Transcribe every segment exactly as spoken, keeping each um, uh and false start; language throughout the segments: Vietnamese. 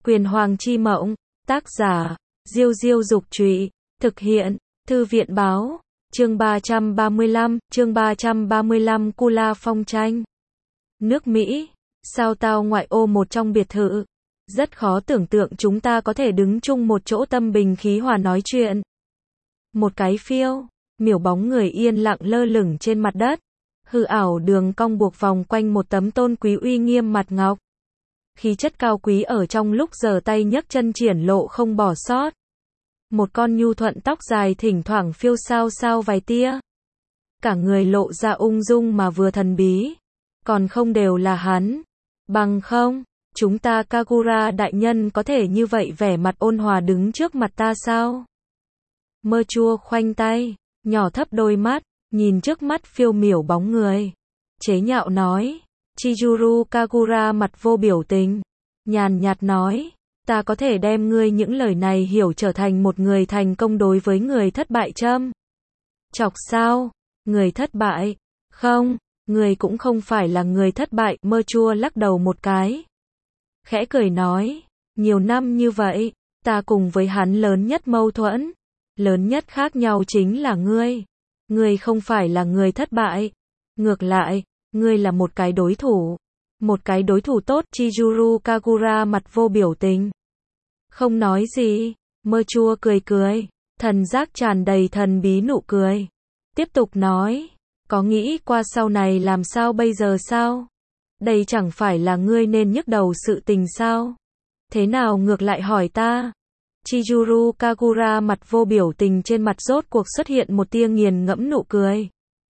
Quyền Hoàng chi mộng, tác giả, Diêu Diêu Dục Trụy, thực hiện, Thư viện Báo, chương ba trăm ba mươi lăm, chương ba trăm ba mươi lăm Kula phong tranh. Nước Mỹ, sao tao ngoại ô một trong biệt thự. Rất khó tưởng tượng chúng ta có thể đứng chung một chỗ tâm bình khí hòa nói chuyện. Một cái phiêu, miểu bóng người yên lặng lơ lửng trên mặt đất. Hư ảo đường cong buộc vòng quanh một tấm tôn quý uy nghiêm mặt ngọc. Khí chất cao quý ở trong lúc giở tay nhấc chân triển lộ không bỏ sót. Một con nhu thuận tóc dài thỉnh thoảng phiêu sao sao vài tia. Cả người lộ ra ung dung mà vừa thần bí. Còn không đều là hắn. Bằng không, chúng ta Kagura đại nhân có thể như vậy vẻ mặt ôn hòa đứng trước mặt ta sao? Mơ chua khoanh tay, nhỏ thấp đôi mắt, nhìn trước mắt phiêu miểu bóng người. Chế nhạo nói. Chizuru Kagura mặt vô biểu tình. Nhàn nhạt nói. Ta có thể đem ngươi những lời này hiểu trở thành một người thành công đối với người thất bại châm. Chọc sao? Người thất bại? Không, người cũng không phải là người thất bại. Mơ chua lắc đầu một cái. Khẽ cười nói. Nhiều năm như vậy, ta cùng với hắn lớn nhất mâu thuẫn. Lớn nhất khác nhau chính là ngươi. Ngươi không phải là người thất bại. Ngược lại, ngươi là một cái đối thủ. Một cái đối thủ tốt. Chizuru Kagura mặt vô biểu tình. Không nói gì. Mơ chua cười cười. Thần giác tràn đầy thần bí nụ cười. Tiếp tục nói. Có nghĩ qua sau này làm sao bây giờ sao? Đây chẳng phải là ngươi nên nhức đầu sự tình sao? Thế nào ngược lại hỏi ta? Chizuru Kagura mặt vô biểu tình trên mặt rốt cuộc xuất hiện một tia nghiền ngẫm nụ cười.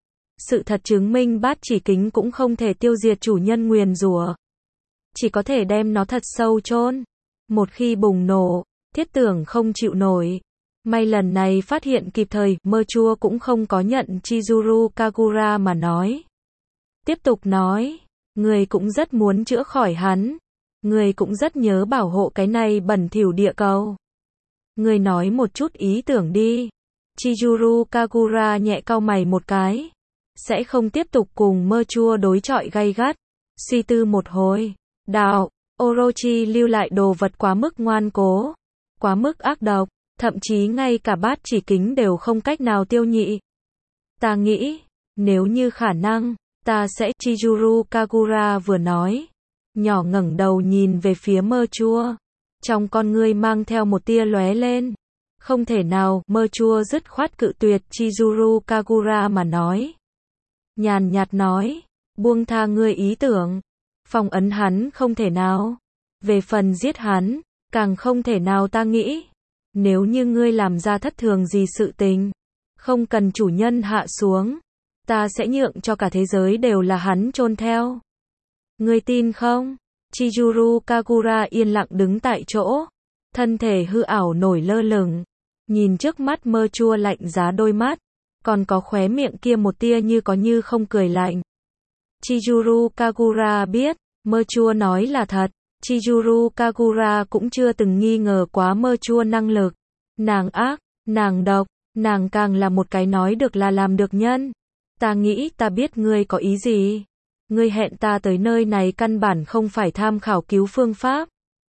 Sự thật chứng minh bát chỉ kính cũng không thể tiêu diệt chủ nhân nguyền rủa. Chỉ có thể đem nó thật sâu chôn. Một khi bùng nổ, thiết tưởng không chịu nổi. May lần này phát hiện kịp thời, mơ chua cũng không có nhận Chizuru Kagura mà nói. Tiếp tục nói, người cũng rất muốn chữa khỏi hắn. Người cũng rất nhớ bảo hộ cái này bẩn thỉu địa cầu. Người nói một chút ý tưởng đi. Chizuru Kagura nhẹ cau mày một cái. Sẽ không tiếp tục cùng mơ chua đối chọi gay gắt. Suy tư một hồi. Đạo, Orochi lưu lại đồ vật quá mức ngoan cố. Quá mức ác độc. Thậm chí ngay cả bát chỉ kính đều không cách nào tiêu nhị. Ta nghĩ, nếu như khả năng, ta sẽ. Chizuru Kagura vừa nói. Nhỏ ngẩng đầu nhìn về phía mơ chua. Trong con ngươi mang theo một tia lóe lên. Không thể nào, mơ chua dứt khoát cự tuyệt Chizuru Kagura mà nói. Nhàn nhạt nói, buông tha ngươi ý tưởng. Phong ấn hắn không thể nào. Về phần giết hắn, càng không thể nào ta nghĩ. Nếu như ngươi làm ra thất thường gì sự tình, không cần chủ nhân hạ xuống, ta sẽ nhượng cho cả thế giới đều là hắn chôn theo. Ngươi tin không? Chizuru Kagura yên lặng đứng tại chỗ, thân thể hư ảo nổi lơ lửng, nhìn trước mắt mơ chua lạnh giá đôi mắt, còn có khóe miệng kia một tia như có như không cười lạnh. Chizuru Kagura biết, mơ chua nói là thật. Chizuru Kagura cũng chưa từng nghi ngờ quá mơ chua năng lực. Nàng ác, nàng độc, nàng càng là một cái nói được là làm được nhân. Ta nghĩ ta biết ngươi có ý gì. Ngươi hẹn ta tới nơi này căn bản không phải tham khảo cứu phương pháp,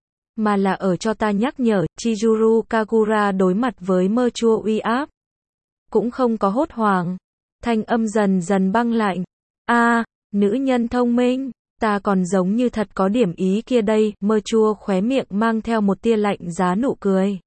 mà là ở cho ta nhắc nhở. Chizuru Kagura đối mặt với mơ chua uy áp. Cũng không có hốt hoảng. Thanh âm dần dần băng lạnh. A, à, nữ nhân thông minh. Ta còn giống như thật có điểm ý kia đây. Mơ chua khóe miệng mang theo một tia lạnh giá nụ cười.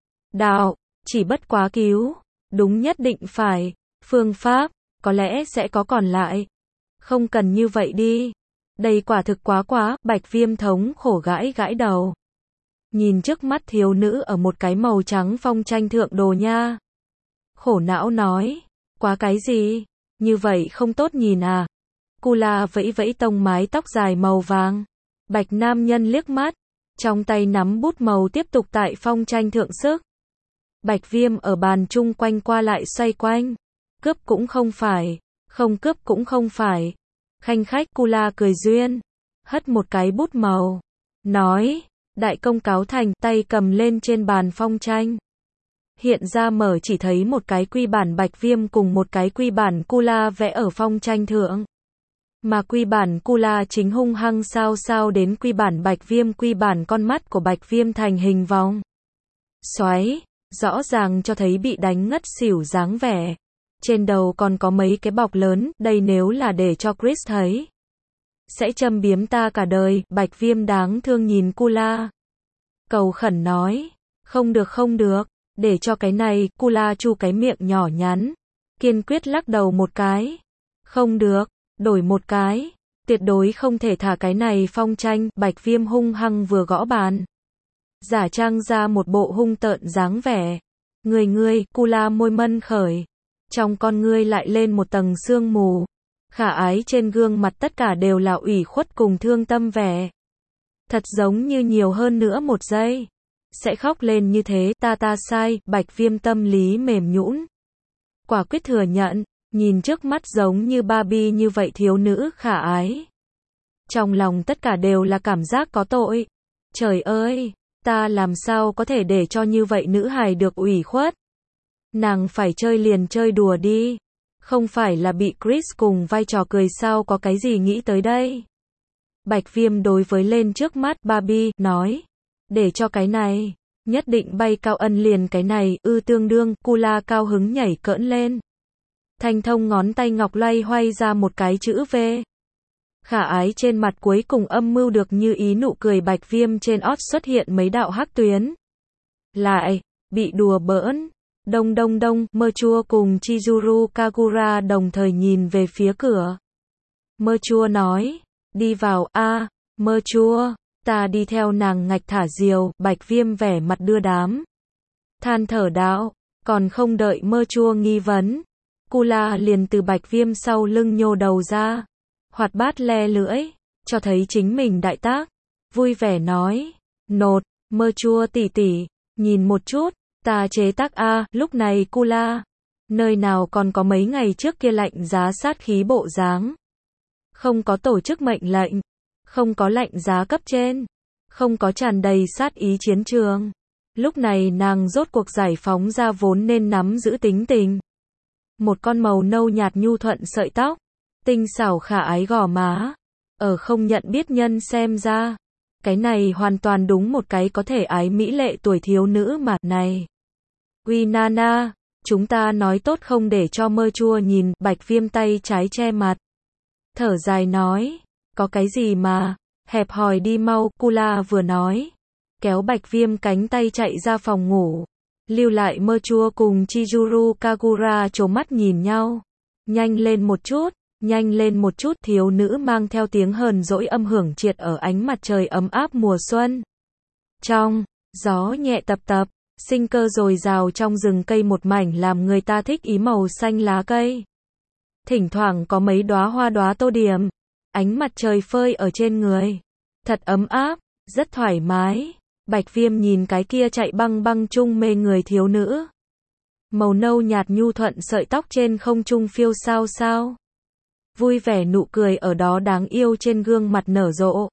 Đạo, chỉ bất quá cứu. Đúng nhất định phải. Phương pháp, có lẽ sẽ có còn lại. Không cần như vậy đi. Đây quả thực quá quá. Bạch Viêm thống khổ gãi gãi đầu. Nhìn trước mắt thiếu nữ ở một cái màu trắng phong tranh thượng đồ nha. Khổ não nói. Quá cái gì? Như vậy không tốt nhìn à? Kula vẫy vẫy tông mái tóc dài màu vàng. Bạch nam nhân liếc mắt. Trong tay nắm bút màu tiếp tục tại phong tranh thượng sức. Bạch Viêm ở bàn chung quanh qua lại xoay quanh. Cướp cũng không phải. Không cướp cũng không phải. Khanh khách. Kula cười duyên. Hất một cái bút màu. Nói. Đại công cáo thành. Tay cầm lên trên bàn phong tranh. Hiện ra mở chỉ thấy một cái quy bản Bạch Viêm cùng một cái quy bản Kula vẽ ở phong tranh thượng. Mà quy bản Kula chính hung hăng sao sao đến quy bản Bạch Viêm, quy bản con mắt của Bạch Viêm thành hình vòng xoáy, rõ ràng cho thấy bị đánh ngất xỉu dáng vẻ. Trên đầu còn có mấy cái bọc lớn, đây nếu là để cho Chris thấy, sẽ châm biếm ta cả đời. Bạch Viêm đáng thương nhìn Kula, cầu khẩn nói, không được không được, để cho cái này. Kula chu cái miệng nhỏ nhắn, kiên quyết lắc đầu một cái, không được, đổi một cái, tuyệt đối không thể thả cái này. Phong Tranh, Bạch Viêm hung hăng vừa gõ bàn, giả trang ra một bộ hung tợn dáng vẻ. Người ngươi, Kula môi mân khởi, trong con ngươi lại lên một tầng sương mù. Khả ái trên gương mặt tất cả đều là ủy khuất cùng thương tâm vẻ. Thật giống như nhiều hơn nữa một giây sẽ khóc lên như thế. Ta ta sai. Bạch Viêm tâm lý mềm nhũn, quả quyết thừa nhận, nhìn trước mắt giống như Barbie như vậy thiếu nữ khả ái, trong lòng tất cả đều là cảm giác có tội. Trời ơi, ta làm sao có thể để cho như vậy nữ hài được ủy khuất. Nàng phải chơi liền chơi đùa đi, không phải là bị Chris cùng vai trò cười sao, có cái gì nghĩ tới đây. Bạch Viêm đối với lên trước mắt Barbie, nói, để cho cái này, nhất định bay cao. Ân liền cái này, ư tương đương. Kula cao hứng nhảy cỡn lên, thanh thông ngón tay ngọc loay hoay ra một cái chữ V. Khả ái trên mặt cuối cùng âm mưu được như ý nụ cười. Bạch Viêm trên ót xuất hiện mấy đạo hắc tuyến. Lại, bị đùa bỡn. Đông đông đông, Mơ Chua cùng Chizuru Kagura đồng thời nhìn về phía cửa. Mơ Chua nói, đi vào. A, Mơ Chua, ta đi theo nàng ngạch thả diều. Bạch Viêm vẻ mặt đưa đám, than thở đạo, còn không đợi Mơ Chua nghi vấn, Kula liền từ Bạch Viêm sau lưng nhô đầu ra, hoạt bát le lưỡi, cho thấy chính mình đại tác, vui vẻ nói, nột, Mơ Chua tỷ tỷ, nhìn một chút, ta chế tác a. Lúc này Kula, nơi nào còn có mấy ngày trước kia lạnh giá sát khí bộ dáng. Không có tổ chức mệnh lệnh, không có lạnh giá cấp trên, không có tràn đầy sát ý chiến trường. Lúc này nàng rốt cuộc giải phóng ra vốn nên nắm giữ tính tình. Một con màu nâu nhạt nhu thuận sợi tóc, tinh xảo khả ái gò má, ở không nhận biết nhân xem ra, cái này hoàn toàn đúng một cái có thể ái mỹ lệ tuổi thiếu nữ mà. Này, uy Nana, chúng ta nói tốt không để cho Mơ Chua nhìn. Bạch Viêm tay trái che mặt, thở dài nói, có cái gì mà, hẹp hòi đi mau. Kula vừa nói, kéo Bạch Viêm cánh tay chạy ra phòng ngủ, lưu lại Mơ Chua cùng Chizuru Kagura trố mắt nhìn nhau. Nhanh lên một chút, nhanh lên một chút. Thiếu nữ mang theo tiếng hờn dỗi âm hưởng triệt ở ánh mặt trời ấm áp mùa xuân. Trong gió nhẹ tập tập, sinh cơ dồi dào trong rừng cây một mảnh làm người ta thích ý màu xanh lá cây. Thỉnh thoảng có mấy đóa hoa đóa tô điểm, ánh mặt trời phơi ở trên người, thật ấm áp, rất thoải mái. Bạch Viêm nhìn cái kia chạy băng băng chung mê người thiếu nữ, màu nâu nhạt nhu thuận sợi tóc trên không trung phiêu sao sao, vui vẻ nụ cười ở đó đáng yêu trên gương mặt nở rộ.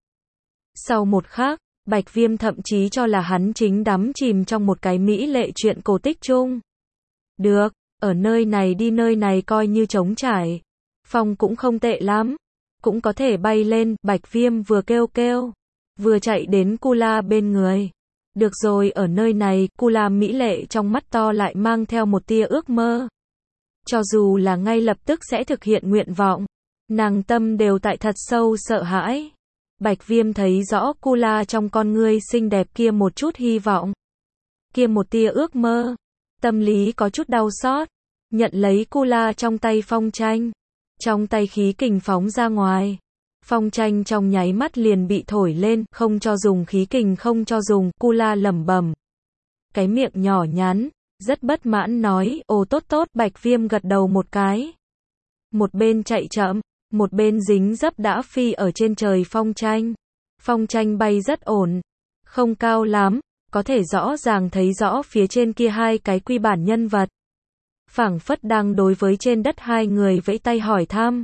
Sau một khắc, Bạch Viêm thậm chí cho là hắn chính đắm chìm trong một cái mỹ lệ chuyện cổ tích chung. Được, ở nơi này đi, nơi này coi như trống trải, phong cũng không tệ lắm, cũng có thể bay lên. Bạch Viêm vừa kêu kêu, vừa chạy đến Kula bên người. Được rồi, ở nơi này. Kula mỹ lệ trong mắt to lại mang theo một tia ước mơ. Cho dù là ngay lập tức sẽ thực hiện nguyện vọng, nàng tâm đều tại thật sâu sợ hãi. Bạch Viêm thấy rõ Kula trong con ngươi xinh đẹp kia một chút hy vọng, kia một tia ước mơ, tâm lý có chút đau xót, nhận lấy Kula trong tay Phong Tranh, trong tay khí kình phóng ra ngoài. Phong Tranh trong nháy mắt liền bị thổi lên, không cho dùng khí kình, không cho dùng. Kula lẩm bẩm, cái miệng nhỏ nhắn, rất bất mãn nói, ồ tốt tốt. Bạch Viêm gật đầu một cái, một bên chạy chậm, một bên dính dấp đã phi ở trên trời. Phong Tranh, Phong Tranh bay rất ổn, không cao lắm, có thể rõ ràng thấy rõ phía trên kia hai cái quy bản nhân vật, phảng phất đang đối với trên đất hai người vẫy tay hỏi thăm.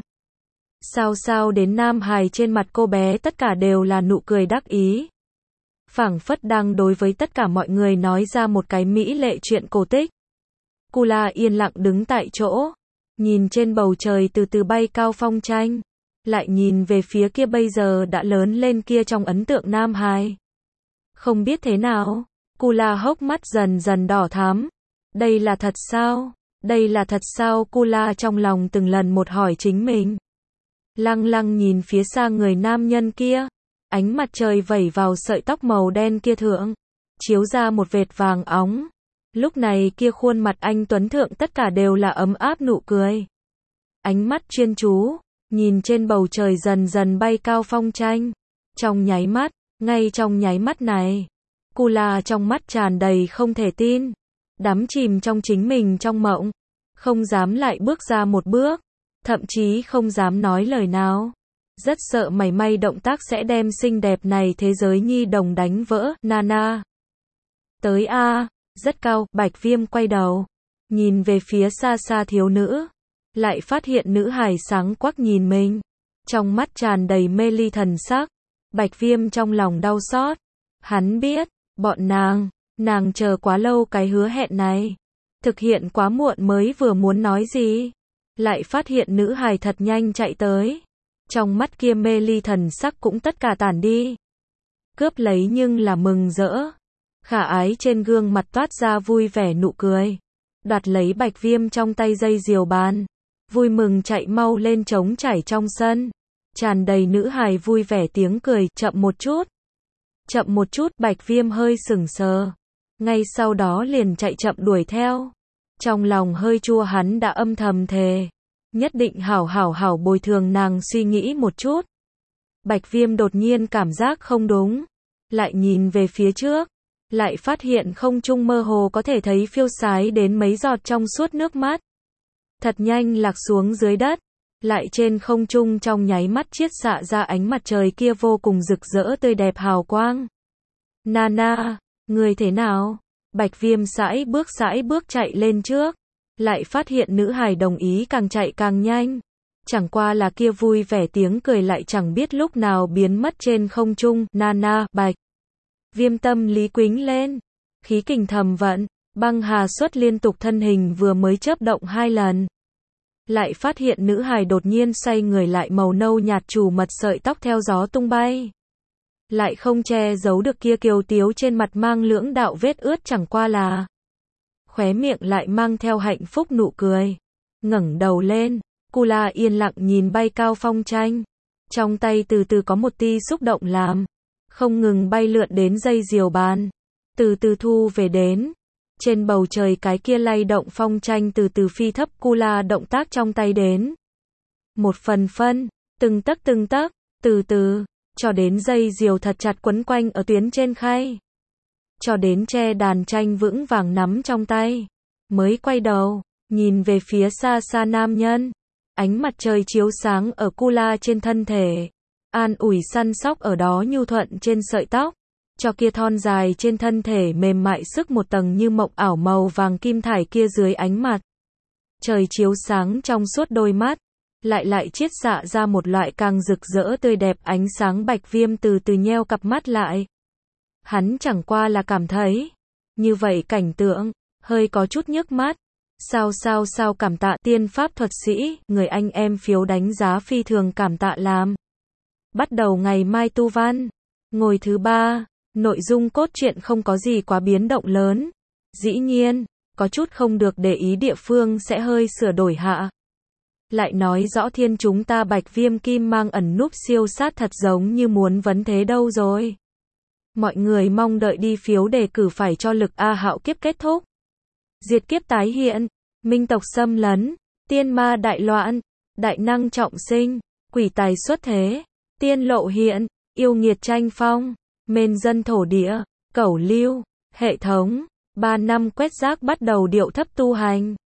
Sao sao đến Nam Hải trên mặt cô bé tất cả đều là nụ cười đắc ý, phảng phất đang đối với tất cả mọi người nói ra một cái mỹ lệ chuyện cổ tích. Kula yên lặng đứng tại chỗ, nhìn trên bầu trời từ từ bay cao Phong Tranh. lại nhìn về phía kia bây giờ đã lớn lên kia trong ấn tượng nam hài. Không biết thế nào, Kula hốc mắt dần dần đỏ thắm. Đây là thật sao? Đây là thật sao? Kula trong lòng từng lần một hỏi chính mình. Lăng lăng nhìn phía xa người nam nhân kia, ánh mặt trời vẩy vào sợi tóc màu đen kia thượng, chiếu ra một vệt vàng óng. Lúc này kia khuôn mặt anh tuấn thượng tất cả đều là ấm áp nụ cười. Ánh mắt chuyên chú, nhìn trên bầu trời dần dần bay cao phong tranh. Trong nháy mắt, ngay trong nháy mắt này, Kula trong mắt tràn đầy không thể tin, đắm chìm trong chính mình trong mộng, không dám lại bước ra một bước, thậm chí không dám nói lời nào. Rất sợ mảy may động tác sẽ đem xinh đẹp này thế giới nhi đồng đánh vỡ. Nana. Tới a, rất cao, Bạch Viêm quay đầu, nhìn về phía xa xa thiếu nữ, lại phát hiện nữ hài sáng quắc nhìn mình, trong mắt tràn đầy mê ly thần sắc. Bạch Viêm trong lòng đau xót, hắn biết, bọn nàng, nàng chờ quá lâu cái hứa hẹn này, thực hiện quá muộn mới vừa muốn nói gì, lại phát hiện nữ hài thật nhanh chạy tới, trong mắt kia mê ly thần sắc cũng tất cả tản đi. Cướp lấy nhưng là mừng rỡ, khả ái trên gương mặt toát ra vui vẻ nụ cười, đoạt lấy Bạch Viêm trong tay dây diều bàn, vui mừng chạy mau lên trống chảy trong sân, tràn đầy nữ hài vui vẻ tiếng cười. Chậm một chút, chậm một chút, Bạch Viêm hơi sững sờ, ngay sau đó liền chạy chậm đuổi theo. Trong lòng hơi chua, hắn đã âm thầm thề, nhất định hảo hảo hảo bồi thường nàng. Suy nghĩ một chút, Bạch Viêm đột nhiên cảm giác không đúng, lại nhìn về phía trước, lại phát hiện không trung mơ hồ có thể thấy phiêu sái đến mấy giọt trong suốt nước mắt, thật nhanh lạc xuống dưới đất, lại trên không trung trong nháy mắt chiết xạ ra ánh mặt trời kia vô cùng rực rỡ tươi đẹp hào quang. Nana, người thế nào? Bạch Viêm sải bước sải bước chạy lên trước, lại phát hiện nữ hài đồng ý càng chạy càng nhanh, chẳng qua là kia vui vẻ tiếng cười lại chẳng biết lúc nào biến mất trên không trung. Nana, Bạch Viêm tâm lý quính lên, khí kình thầm vận, băng hà xuất liên tục, thân hình vừa mới chớp động hai lần, lại phát hiện nữ hài đột nhiên xoay người lại, màu nâu nhạt trù mật sợi tóc theo gió tung bay, lại không che giấu được kia kiều tiếu trên mặt mang lưỡng đạo vết ướt, chẳng qua là khóe miệng lại mang theo hạnh phúc nụ cười. Ngẩng đầu lên, Kula yên lặng nhìn bay cao phong tranh, trong tay từ từ có một tia xúc động làm, không ngừng bay lượn đến dây diều bàn, từ từ thu về đến. Trên bầu trời cái kia lay động phong tranh từ từ phi thấp, Kula động tác trong tay đến một phần phân, từng tấc từng tấc, từ từ, cho đến dây diều thật chặt quấn quanh ở tuyến trên khay, cho đến che đàn tranh vững vàng nắm trong tay, mới quay đầu, nhìn về phía xa xa nam nhân. Ánh mặt trời chiếu sáng ở Kula trên thân thể, an ủi săn sóc ở đó nhu thuận trên sợi tóc, cho kia thon dài trên thân thể mềm mại sức một tầng như mộng ảo màu vàng kim thải kia dưới ánh mặt trời chiếu sáng trong suốt đôi mắt, lại lại chiết xạ ra một loại càng rực rỡ tươi đẹp ánh sáng. Bạch Viêm từ từ nheo cặp mắt lại. Hắn chẳng qua là cảm thấy, như vậy cảnh tượng, hơi có chút nhức mắt. Sao sao sao cảm tạ tiên pháp thuật sĩ, người anh em phiếu đánh giá phi thường cảm tạ làm. Bắt đầu ngày mai tu văn. Ngồi thứ ba, nội dung cốt truyện không có gì quá biến động lớn. Dĩ nhiên, có chút không được để ý địa phương sẽ hơi sửa đổi hạ. Lại nói rõ thiên chúng ta Bạch Viêm kim mang ẩn núp siêu sát thật giống như muốn vấn thế đâu rồi. Mọi người mong đợi đi phiếu đề cử phải cho lực A Hạo kiếp kết thúc. Diệt kiếp tái hiện, minh tộc xâm lấn, tiên ma đại loạn, đại năng trọng sinh, quỷ tài xuất thế, tiên lộ hiện, yêu nghiệt tranh phong, mên dân thổ địa, cẩu lưu, hệ thống, ba năm quét rác bắt đầu điệu thấp tu hành.